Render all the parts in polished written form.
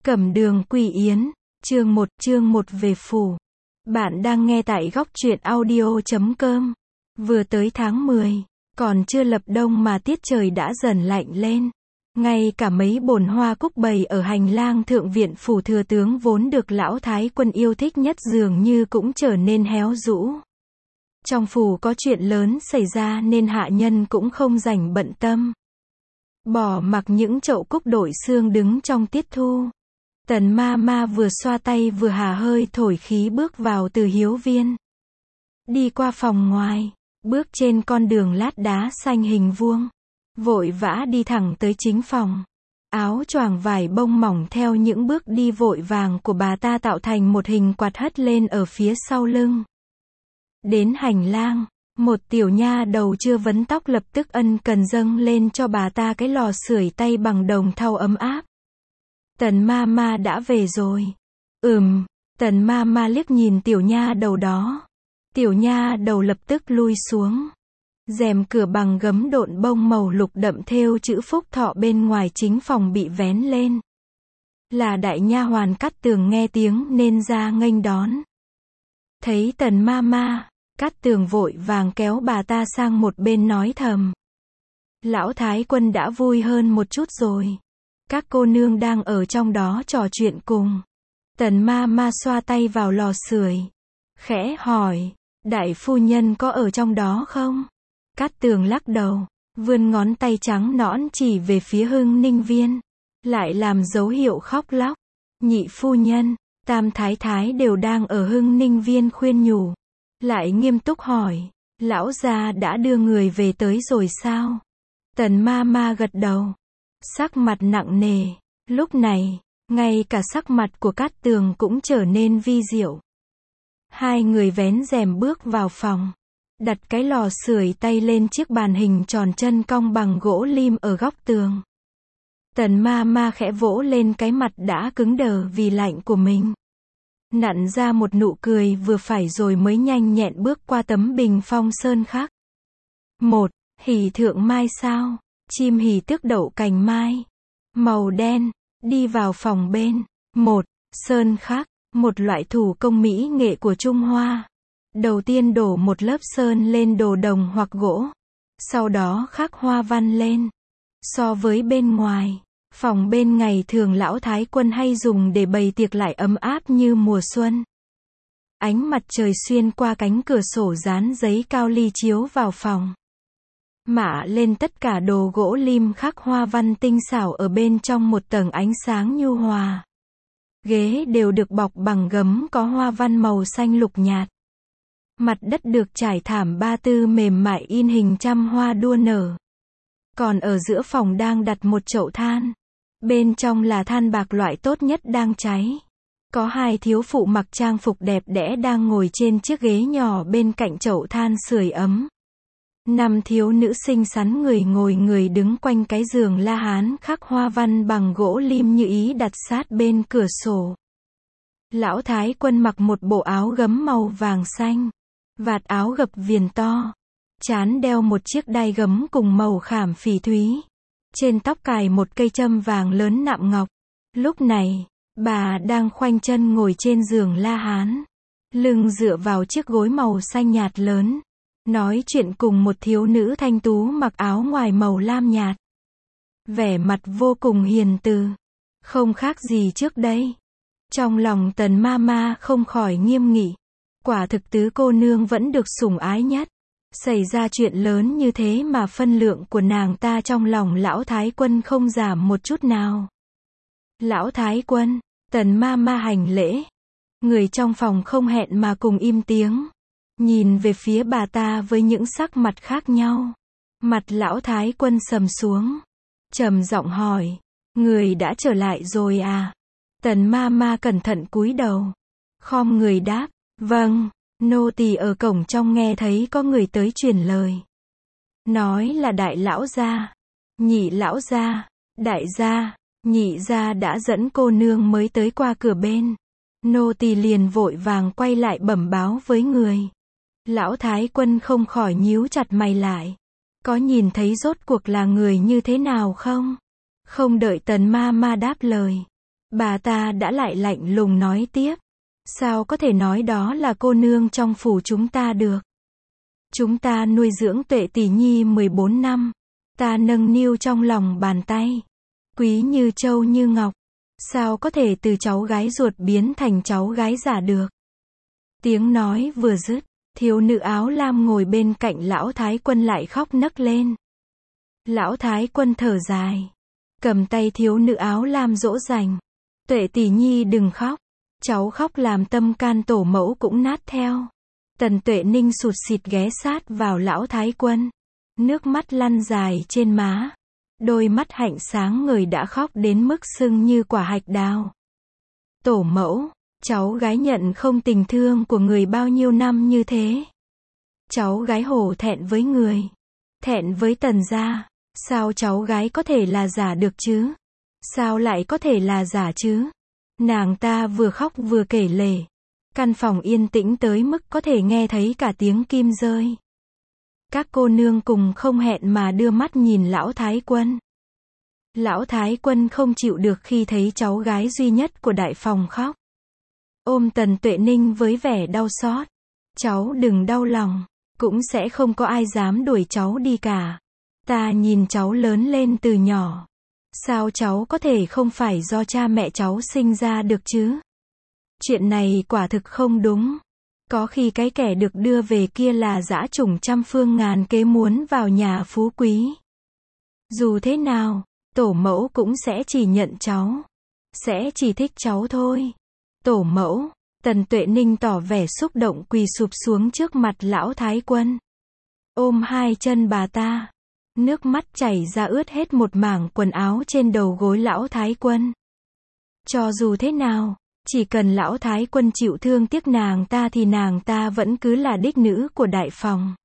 Cẩm Đường Quỷ Yến, chương 1 về phủ. Bạn đang nghe tại góc truyện audio.com. Vừa tới tháng 10, còn chưa lập đông mà tiết trời đã dần lạnh lên. Ngay cả mấy bồn hoa cúc bày ở hành lang thượng viện phủ thừa tướng vốn được lão thái quân yêu thích nhất dường như cũng trở nên héo rũ. Trong phủ có chuyện lớn xảy ra nên hạ nhân cũng không rảnh bận tâm. Bỏ mặc những chậu cúc đội xương đứng trong tiết thu. Tần ma ma vừa xoa tay vừa hà hơi thổi khí bước vào từ hiếu viên. Đi qua phòng ngoài, bước trên con đường lát đá xanh hình vuông. Vội vã đi thẳng tới chính phòng. Áo choàng vải bông mỏng theo những bước đi vội vàng của bà ta tạo thành một hình quạt hất lên ở phía sau lưng. Đến hành lang, một tiểu nha đầu chưa vấn tóc lập tức ân cần dâng lên cho bà ta cái lò sưởi tay bằng đồng thau ấm áp. Tần ma ma đã về rồi. Tần ma ma liếc nhìn tiểu nha đầu đó. Tiểu nha đầu lập tức lui xuống. Rèm cửa bằng gấm độn bông màu lục đậm thêu chữ phúc thọ bên ngoài chính phòng bị vén lên. Là đại nha hoàn Cát Tường nghe tiếng nên ra nghênh đón. Thấy tần ma ma, Cát Tường vội vàng kéo bà ta sang một bên nói thầm. Lão thái quân đã vui hơn một chút rồi. Các cô nương đang ở trong đó trò chuyện cùng. Tần ma ma xoa tay vào lò sưởi, khẽ hỏi, đại phu nhân có ở trong đó không? Cát Tường lắc đầu, vươn ngón tay trắng nõn chỉ về phía Hưng Ninh Viên, lại làm dấu hiệu khóc lóc. Nhị phu nhân, tam thái thái đều đang ở Hưng Ninh Viên khuyên nhủ. Lại nghiêm túc hỏi, lão gia đã đưa người về tới rồi sao? Tần ma ma gật đầu, sắc mặt nặng nề. Lúc này, ngay cả sắc mặt của Cát Tường cũng trở nên vi diệu. Hai người vén rèm bước vào phòng, đặt cái lò sưởi tay lên chiếc bàn hình tròn chân cong bằng gỗ lim ở góc tường. Tần ma ma khẽ vỗ lên cái mặt đã cứng đờ vì lạnh của mình. Nặn ra một nụ cười vừa phải rồi mới nhanh nhẹn bước qua tấm bình phong sơn khắc. Hỉ thượng mai sao? Chim hỉ tước đậu cành mai. Màu đen, đi vào phòng bên. Sơn khắc, một loại thủ công mỹ nghệ của Trung Hoa. Đầu tiên đổ một lớp sơn lên đồ đồng hoặc gỗ. Sau đó khắc hoa văn lên. So với bên ngoài, phòng bên ngày thường lão thái quân hay dùng để bày tiệc lại ấm áp như mùa xuân. Ánh mặt trời xuyên qua cánh cửa sổ dán giấy cao ly chiếu vào phòng. Mạ lên tất cả đồ gỗ lim khắc hoa văn tinh xảo ở bên trong một tầng ánh sáng nhu hòa. Ghế đều được bọc bằng gấm có hoa văn màu xanh lục nhạt. Mặt đất được trải thảm ba tư mềm mại in hình trăm hoa đua nở. Còn ở giữa phòng đang đặt một chậu than. Bên trong là than bạc loại tốt nhất đang cháy. Có hai thiếu phụ mặc trang phục đẹp đẽ đang ngồi trên chiếc ghế nhỏ bên cạnh chậu than sưởi ấm. 5 thiếu nữ xinh xắn người đứng quanh cái giường La Hán khắc hoa văn bằng gỗ lim như ý đặt sát bên cửa sổ. Lão thái quân mặc một bộ áo gấm màu vàng xanh, vạt áo gập viền to, trán đeo một chiếc đai gấm cùng màu khảm phỉ thúy, trên tóc cài một cây châm vàng lớn nạm ngọc. Lúc này, bà đang khoanh chân ngồi trên giường La Hán, lưng dựa vào chiếc gối màu xanh nhạt lớn, nói chuyện cùng một thiếu nữ thanh tú mặc áo ngoài màu lam nhạt. Vẻ mặt vô cùng hiền từ, không khác gì trước đây. Trong lòng tần ma ma không khỏi nghiêm nghị. Quả thực tứ cô nương vẫn được sủng ái nhất. Xảy ra chuyện lớn như thế mà phân lượng của nàng ta trong lòng lão thái quân không giảm một chút nào. Lão thái quân, tần ma ma hành lễ. Người trong phòng không hẹn mà cùng im tiếng. Nhìn về phía bà ta với những sắc mặt khác nhau. Mặt lão thái quân sầm xuống. Trầm giọng hỏi. Người đã trở lại rồi à? Tần ma ma cẩn thận cúi đầu. Khom người đáp. Vâng, nô tỳ ở cổng trong nghe thấy có người tới truyền lời. Nói là đại lão gia, nhị lão gia, đại gia, nhị gia đã dẫn cô nương mới tới qua cửa bên. Nô tỳ liền vội vàng quay lại bẩm báo với người. Lão thái quân không khỏi nhíu chặt mày lại. Có nhìn thấy rốt cuộc là người như thế nào không? Không đợi tần ma ma đáp lời. Bà ta đã lại lạnh lùng nói tiếp. Sao có thể nói đó là cô nương trong phủ chúng ta được? Chúng ta nuôi dưỡng Tuệ tỷ nhi 14 năm. Ta nâng niu trong lòng bàn tay. Quý như châu như ngọc. Sao có thể từ cháu gái ruột biến thành cháu gái giả được? Tiếng nói vừa dứt, thiếu nữ áo lam ngồi bên cạnh lão thái quân lại khóc nấc lên. Lão thái quân thở dài, cầm tay thiếu nữ áo lam dỗ dành. Tuệ tỷ nhi đừng khóc. Cháu khóc làm tâm can tổ mẫu cũng nát theo. Tần Tuệ Ninh sụt sịt ghé sát vào lão thái quân. Nước mắt lăn dài trên má. Đôi mắt hạnh sáng ngời đã khóc đến mức sưng như quả hạch đào. Tổ mẫu, cháu gái nhận không tình thương của người bao nhiêu năm như thế. Cháu gái hổ thẹn với người. Thẹn với Tần gia. Sao cháu gái có thể là giả được chứ? Sao lại có thể là giả chứ? Nàng ta vừa khóc vừa kể lể. Căn phòng yên tĩnh tới mức có thể nghe thấy cả tiếng kim rơi. Các cô nương cùng không hẹn mà đưa mắt nhìn lão thái quân. Lão thái quân không chịu được khi thấy cháu gái duy nhất của đại phòng khóc. Ôm Tần Tuệ Ninh với vẻ đau xót. Cháu đừng đau lòng, cũng sẽ không có ai dám đuổi cháu đi cả. Ta nhìn cháu lớn lên từ nhỏ. Sao cháu có thể không phải do cha mẹ cháu sinh ra được chứ? Chuyện này quả thực không đúng. Có khi cái kẻ được đưa về kia là dã chủng trăm phương ngàn kế muốn vào nhà phú quý. Dù thế nào, tổ mẫu cũng sẽ chỉ nhận cháu. Sẽ chỉ thích cháu thôi. Tổ mẫu, Tần Tuệ Ninh tỏ vẻ xúc động quỳ sụp xuống trước mặt lão thái quân. Ôm hai chân bà ta. Nước mắt chảy ra ướt hết một mảng quần áo trên đầu gối lão thái quân. Cho dù thế nào, chỉ cần lão thái quân chịu thương tiếc nàng ta thì nàng ta vẫn cứ là đích nữ của đại phòng.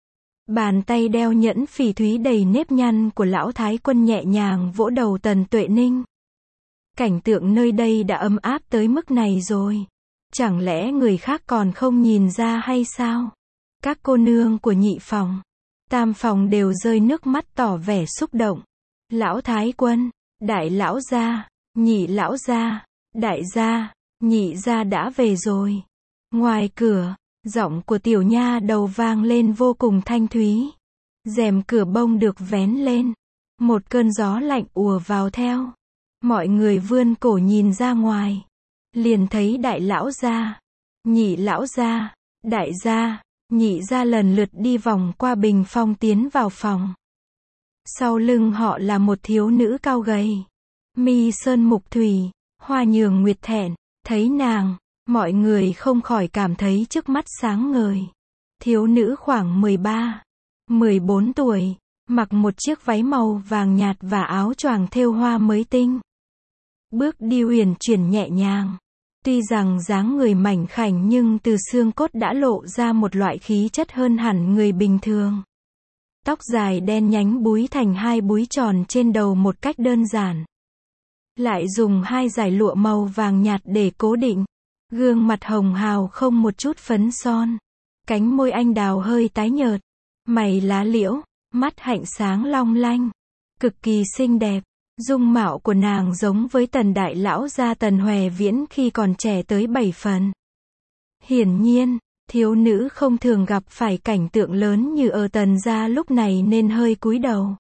Bàn tay đeo nhẫn phỉ thúy đầy nếp nhăn của lão thái quân nhẹ nhàng vỗ đầu Tần Tuệ Ninh. Cảnh tượng nơi đây đã ấm áp tới mức này rồi. Chẳng lẽ người khác còn không nhìn ra hay sao? Các cô nương của nhị phòng, tam phòng đều rơi nước mắt tỏ vẻ xúc động. Lão thái quân, đại lão gia, nhị lão gia, đại gia, nhị gia đã về rồi. Ngoài cửa, giọng của tiểu nha đầu vang lên vô cùng thanh thúy. Rèm cửa bông được vén lên. Một cơn gió lạnh ùa vào theo. Mọi người vươn cổ nhìn ra ngoài. Liền thấy đại lão gia, nhị lão gia, đại gia, nhị gia lần lượt đi vòng qua bình phong tiến vào phòng. Sau lưng họ là một thiếu nữ cao gầy. Mi sơn mục thủy, hoa nhường nguyệt thẹn. Thấy nàng, mọi người không khỏi cảm thấy trước mắt sáng ngời. Thiếu nữ khoảng 13, 14 tuổi, mặc một chiếc váy màu vàng nhạt và áo choàng thêu hoa mới tinh. Bước đi uyển chuyển nhẹ nhàng. Tuy rằng dáng người mảnh khảnh nhưng từ xương cốt đã lộ ra một loại khí chất hơn hẳn người bình thường. Tóc dài đen nhánh búi thành hai búi tròn trên đầu một cách đơn giản. Lại dùng hai dải lụa màu vàng nhạt để cố định. Gương mặt hồng hào không một chút phấn son. Cánh môi anh đào hơi tái nhợt. Mày lá liễu, mắt hạnh sáng long lanh. Cực kỳ xinh đẹp. Dung mạo của nàng giống với Tần đại lão gia Tần Hòe Viễn khi còn trẻ tới 7 phần. Hiển nhiên, thiếu nữ không thường gặp phải cảnh tượng lớn như ở Tần gia lúc này nên hơi cúi đầu.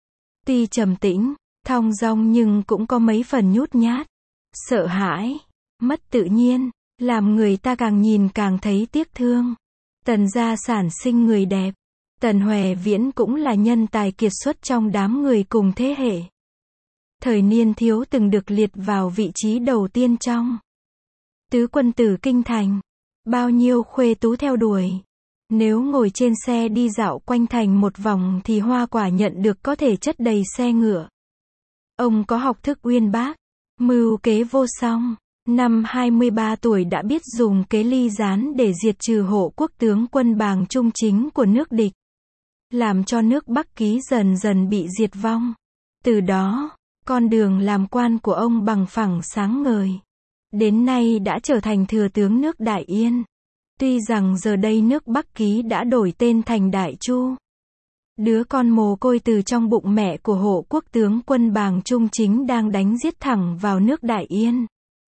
Tuy trầm tĩnh, thong dong nhưng cũng có mấy phần nhút nhát, sợ hãi, mất tự nhiên, làm người ta càng nhìn càng thấy tiếc thương. Tần gia sản sinh người đẹp. Tần Hòe Viễn cũng là nhân tài kiệt xuất trong đám người cùng thế hệ. Thời niên thiếu từng được liệt vào vị trí đầu tiên trong tứ quân tử kinh thành. Bao nhiêu khuê tú theo đuổi. Nếu ngồi trên xe đi dạo quanh thành một vòng thì hoa quả nhận được có thể chất đầy xe ngựa. Ông có học thức uyên bác, mưu kế vô song. Năm 23 tuổi đã biết dùng kế ly gián để diệt trừ hộ quốc tướng quân Bàng Trung Chính của nước địch. Làm cho nước Bắc Ký dần dần bị diệt vong. Từ đó, con đường làm quan của ông bằng phẳng sáng ngời. Đến nay đã trở thành thừa tướng nước Đại Yên. Tuy rằng giờ đây nước Bắc Ký đã đổi tên thành Đại Chu. Đứa con mồ côi từ trong bụng mẹ của hộ quốc tướng quân Bàng Trung chính đang đánh giết thẳng vào nước Đại Yên.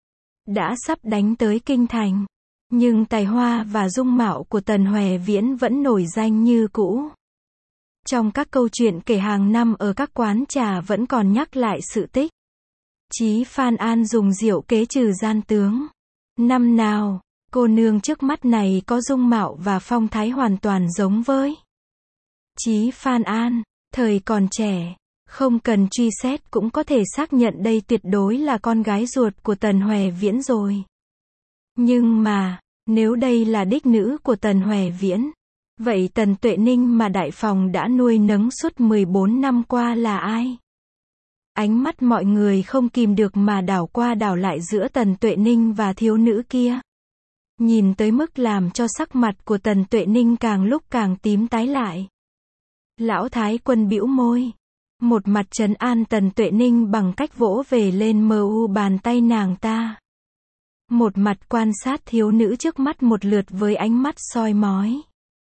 Đã sắp đánh tới kinh thành. Nhưng tài hoa và dung mạo của Tần Hoè Viễn vẫn nổi danh như cũ. Trong các câu chuyện kể hàng năm ở các quán trà vẫn còn nhắc lại sự tích. Chí Phan An dùng rượu kế trừ gian tướng. Năm nào, cô nương trước mắt này có dung mạo và phong thái hoàn toàn giống với Chí Phan An, thời còn trẻ, không cần truy xét cũng có thể xác nhận đây tuyệt đối là con gái ruột của Tần Hoè Viễn rồi. Nhưng mà, nếu đây là đích nữ của Tần Hoè Viễn, vậy Tần Tuệ Ninh mà đại phòng đã nuôi nấng suốt 14 năm qua là ai? Ánh mắt mọi người không kìm được mà đảo qua đảo lại giữa Tần Tuệ Ninh và thiếu nữ kia. Nhìn tới mức làm cho sắc mặt của Tần Tuệ Ninh càng lúc càng tím tái lại. Lão Thái Quân bĩu môi. Một mặt trấn an Tần Tuệ Ninh bằng cách vỗ về lên mu bàn tay nàng ta. Một mặt quan sát thiếu nữ trước mắt một lượt với ánh mắt soi mói.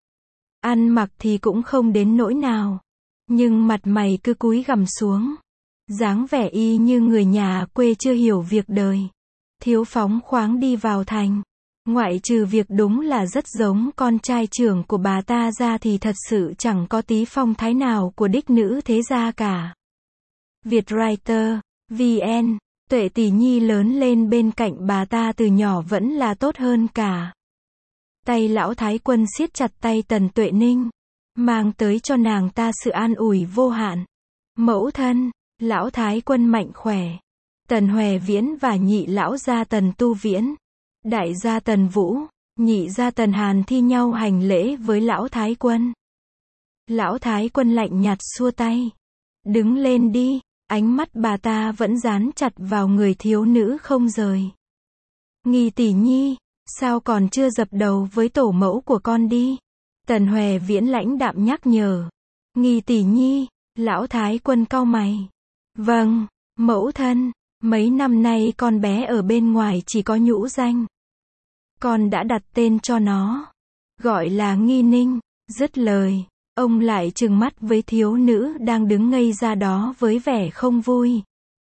Ăn mặc thì cũng không đến nỗi nào. Nhưng mặt mày cứ cúi gằm xuống. Dáng vẻ y như người nhà quê chưa hiểu việc đời. Thiếu phóng khoáng đi vào thành. Ngoại trừ việc đúng là rất giống con trai trưởng của bà ta ra thì thật sự chẳng có tí phong thái nào của đích nữ thế gia cả. Vietwriter, VN, Tuệ tỷ nhi lớn lên bên cạnh bà ta từ nhỏ vẫn là tốt hơn cả. Tay lão Thái Quân siết chặt tay Tần Tuệ Ninh, mang tới cho nàng ta sự an ủi vô hạn. Mẫu thân, lão Thái Quân mạnh khỏe. Tần Hoè Viễn và nhị lão gia Tần Tu Viễn, đại gia Tần Vũ, nhị gia Tần Hàn thi nhau hành lễ với lão Thái Quân. Lão Thái Quân lạnh nhạt xua tay. Đứng lên đi, ánh mắt bà ta vẫn dán chặt vào người thiếu nữ không rời. Nghi tỷ nhi, sao còn chưa dập đầu với tổ mẫu của con đi? Tần Hoè Viễn lãnh đạm nhắc nhở. Nghi tỷ nhi, lão Thái Quân cau mày. Vâng, mẫu thân, mấy năm nay con bé ở bên ngoài chỉ có nhũ danh. Con đã đặt tên cho nó. Gọi là Nghi Ninh. Dứt lời, ông lại trừng mắt với thiếu nữ đang đứng ngây ra đó với vẻ không vui.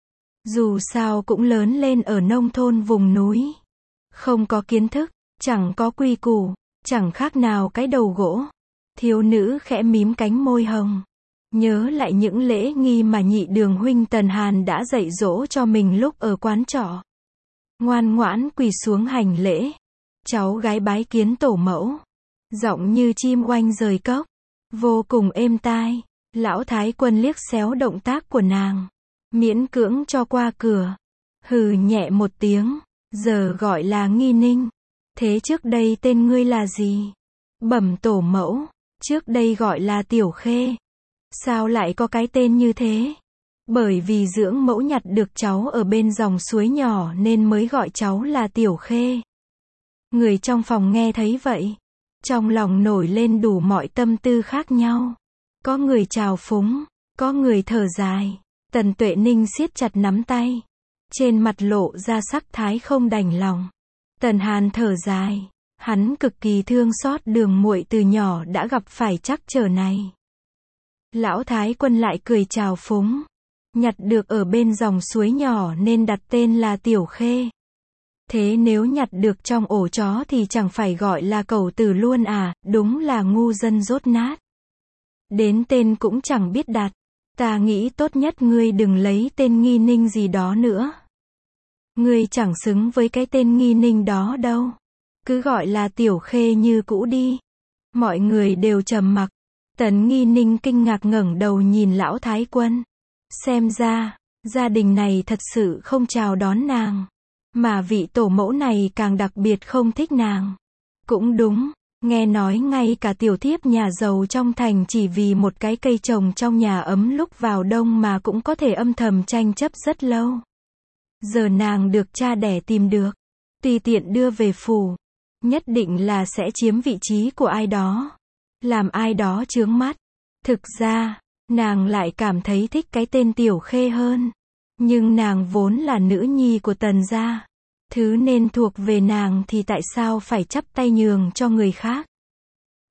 Dù sao cũng lớn lên ở nông thôn vùng núi. Không có kiến thức, chẳng có quy củ, chẳng khác nào cái đầu gỗ. Thiếu nữ khẽ mím cánh môi hồng. Nhớ lại những lễ nghi mà nhị đường huynh Tần Hàn đã dạy dỗ cho mình lúc ở quán trọ. Ngoan ngoãn quỳ xuống hành lễ. Cháu gái bái kiến tổ mẫu. Giọng như chim oanh rời cốc. Vô cùng êm tai. Lão Thái Quân liếc xéo động tác của nàng. Miễn cưỡng cho qua cửa. Hừ nhẹ một tiếng. Giờ gọi là Nghi Ninh. Thế trước đây tên ngươi là gì? Bẩm tổ mẫu. Trước đây gọi là Tiểu Khê. Sao lại có cái tên như thế? Bởi vì dưỡng mẫu nhặt được cháu ở bên dòng suối nhỏ nên mới gọi cháu là Tiểu Khê. Người trong phòng nghe thấy vậy. Trong lòng nổi lên đủ mọi tâm tư khác nhau. Có người trào phúng, có người thở dài. Tần Tuệ Ninh siết chặt nắm tay. Trên mặt lộ ra sắc thái không đành lòng. Tần Hàn thở dài. Hắn cực kỳ thương xót đường muội từ nhỏ đã gặp phải trắc trở này. Lão Thái Quân lại cười trào phúng. Nhặt được ở bên dòng suối nhỏ nên đặt tên là Tiểu Khê. Thế nếu nhặt được trong ổ chó thì chẳng phải gọi là cẩu tử luôn à, đúng là ngu dân dốt nát. Đến tên cũng chẳng biết đặt. Ta nghĩ tốt nhất ngươi đừng lấy tên Nghi Ninh gì đó nữa. Ngươi chẳng xứng với cái tên Nghi Ninh đó đâu. Cứ gọi là Tiểu Khê như cũ đi. Mọi người đều trầm mặc. Tần Nghi Ninh kinh ngạc ngẩng đầu nhìn lão Thái Quân. Xem ra, gia đình này thật sự không chào đón nàng. Mà vị tổ mẫu này càng đặc biệt không thích nàng. Cũng đúng, nghe nói ngay cả tiểu thiếp nhà giàu trong thành chỉ vì một cái cây trồng trong nhà ấm lúc vào đông mà cũng có thể âm thầm tranh chấp rất lâu. Giờ nàng được cha đẻ tìm được, tùy tiện đưa về phủ, nhất định là sẽ chiếm vị trí của ai đó, làm ai đó chướng mắt. Thực ra, nàng lại cảm thấy thích cái tên Tiểu Khê hơn. Nhưng nàng vốn là nữ nhi của Tần gia. Thứ nên thuộc về nàng thì tại sao phải chắp tay nhường cho người khác?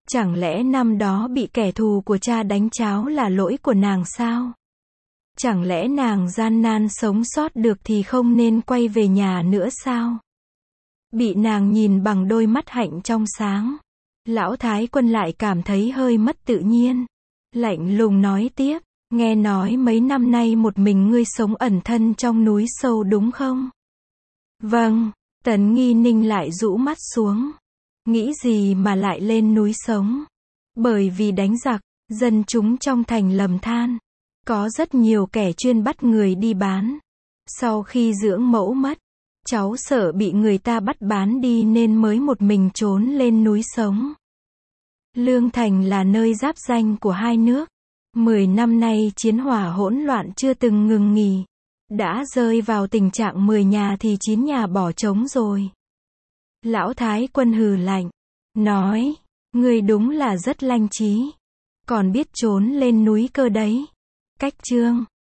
Chẳng lẽ năm đó bị kẻ thù của cha đánh cháo là lỗi của nàng sao? Chẳng lẽ nàng gian nan sống sót được thì không nên quay về nhà nữa sao? Bị nàng nhìn bằng đôi mắt hạnh trong sáng, Lão Thái Quân lại cảm thấy hơi mất tự nhiên. Lạnh lùng nói tiếp, nghe nói mấy năm nay một mình ngươi sống ẩn thân trong núi sâu đúng không? Vâng, Tấn Nghi Ninh lại rũ mắt xuống. Nghĩ gì mà lại lên núi sống? Bởi vì đánh giặc, dân chúng trong thành lầm than. Có rất nhiều kẻ chuyên bắt người đi bán. Sau khi dưỡng mẫu mất, cháu sợ bị người ta bắt bán đi nên mới một mình trốn lên núi sống. Lương Thành là nơi giáp ranh của hai nước. 10 năm nay chiến hỏa hỗn loạn chưa từng ngừng nghỉ. Đã rơi vào tình trạng 10 nhà thì 9 nhà bỏ trống rồi. Lão Thái Quân hừ lạnh, nói, ngươi đúng là rất lanh trí. Còn biết trốn lên núi cơ đấy. Cách chương